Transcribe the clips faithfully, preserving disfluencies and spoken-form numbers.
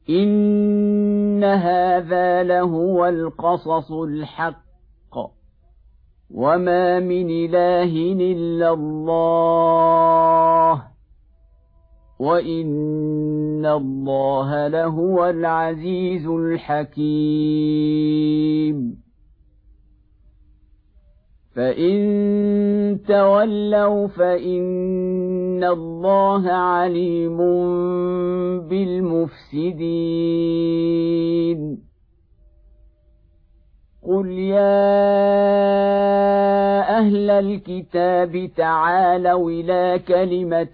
إن هذا لهو القصص الحق وما من إله إلا الله وإن الله لهو العزيز الحكيم فإن تولوا فإن الله عليم بالمفسدين قل يا أهل الكتاب تعالوا إلى كلمة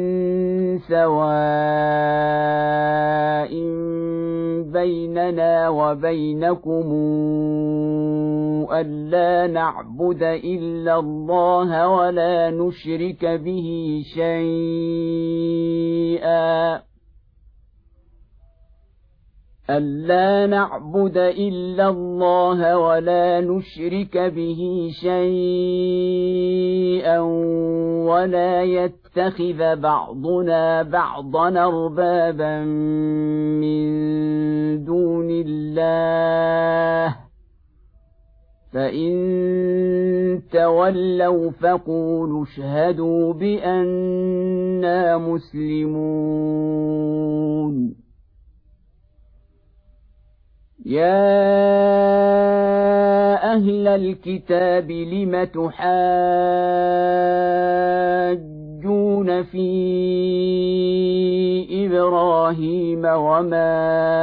سواء بيننا وبينكم ألا نعبد إلا الله ولا نشرك به شيئا ألا نعبد إلا الله ولا نشرك به شيئا ولا يتخذ بعضنا بعضا أربابا من دون الله فإن تولوا فقولوا اشهدوا بأننا مسلمون يا أهل الكتاب لم تحاجون في إبراهيم وما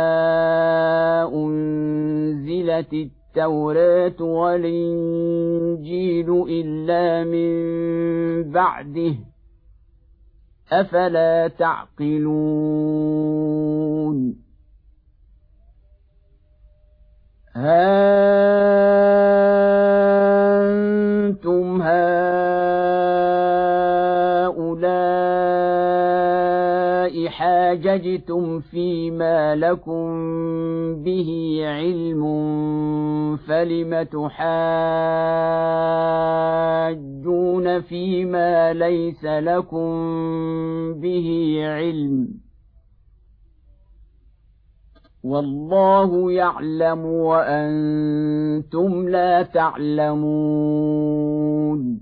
أنزلت التوراة والإنجيل إلا من بعده أفلا تعقلون ها أنتم هؤلاء حاججتم فيما لكم به علم فلم تحاجون فيما ليس لكم به علم والله يعلم وأنتم لا تعلمون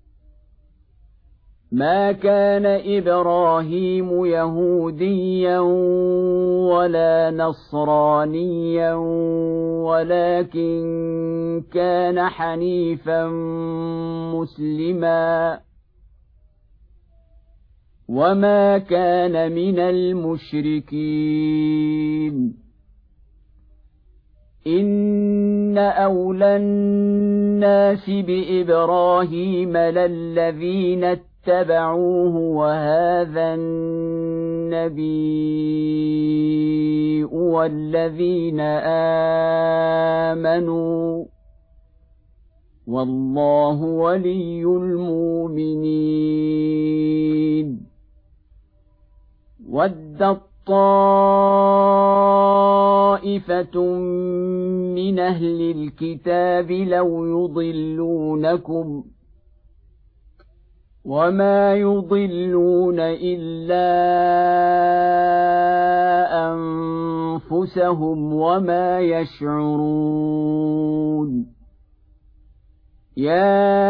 ما كان إبراهيم يهوديا ولا نصرانيا ولكن كان حنيفا مسلما وما كان من المشركين إن أولى الناس بإبراهيم للذين اتبعوه وهذا النبي والذين آمنوا والله ولي المؤمنين ودت طائفة من أهل الكتاب لو يضلونكم وما يضلون إلا أنفسهم وما يشعرون يا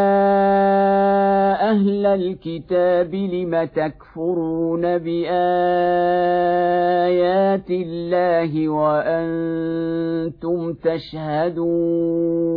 أهل الكتاب لم تكفرون بآيات الله وأنتم تشهدون